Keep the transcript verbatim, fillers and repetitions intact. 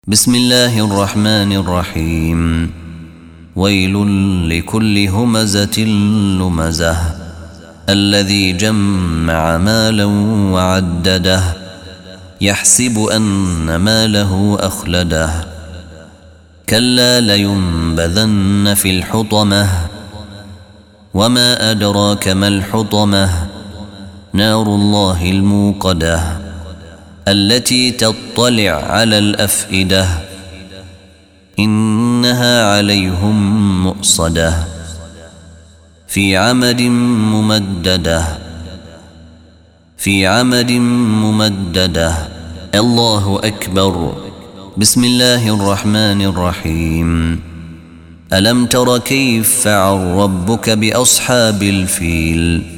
بسم الله الرحمن الرحيم. ويل لكل همزة لمزة الذي جمع مالا وعدده يحسب أن ماله أخلده كلا لينبذن في الحطمة وما أدراك ما الحطمة نار الله الموقدة التي تطلع على الأفئدة إنها عليهم مؤصدة في عمد ممددة في عمد ممددة الله أكبر. بسم الله الرحمن الرحيم. ألم تر كيف فعل ربك بأصحاب الفيل